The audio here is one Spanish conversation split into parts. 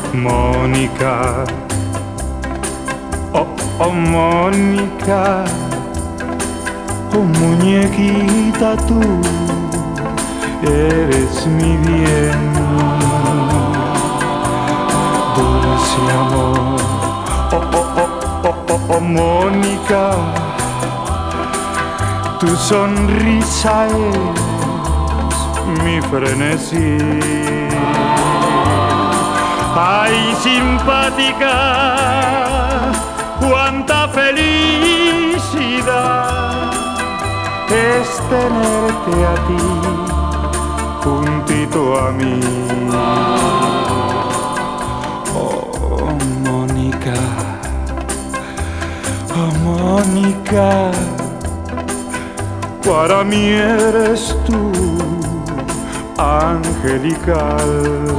Mónica, oh, oh Mónica, oh muñequita tú, eres mi bien. Dulce amor, oh, oh, oh, oh, oh, oh Mónica, tu sonrisa es mi frenesí. Ay, simpática, cuánta felicidad es tenerte a ti juntito a mí. Oh, Mónica, oh, Mónica, para mí eres tú angelical.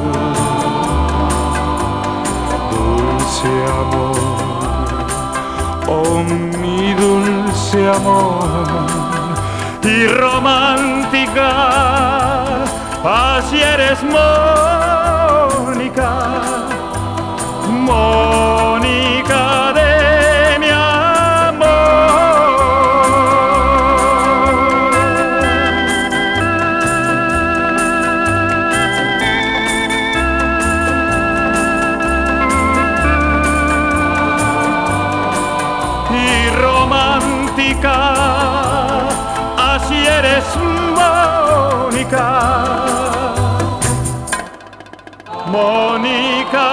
Dulce amor, oh mi dulce amor, y romántica, así eres Mónica, Mónica de mi romántica, así eres Mónica, Mónica.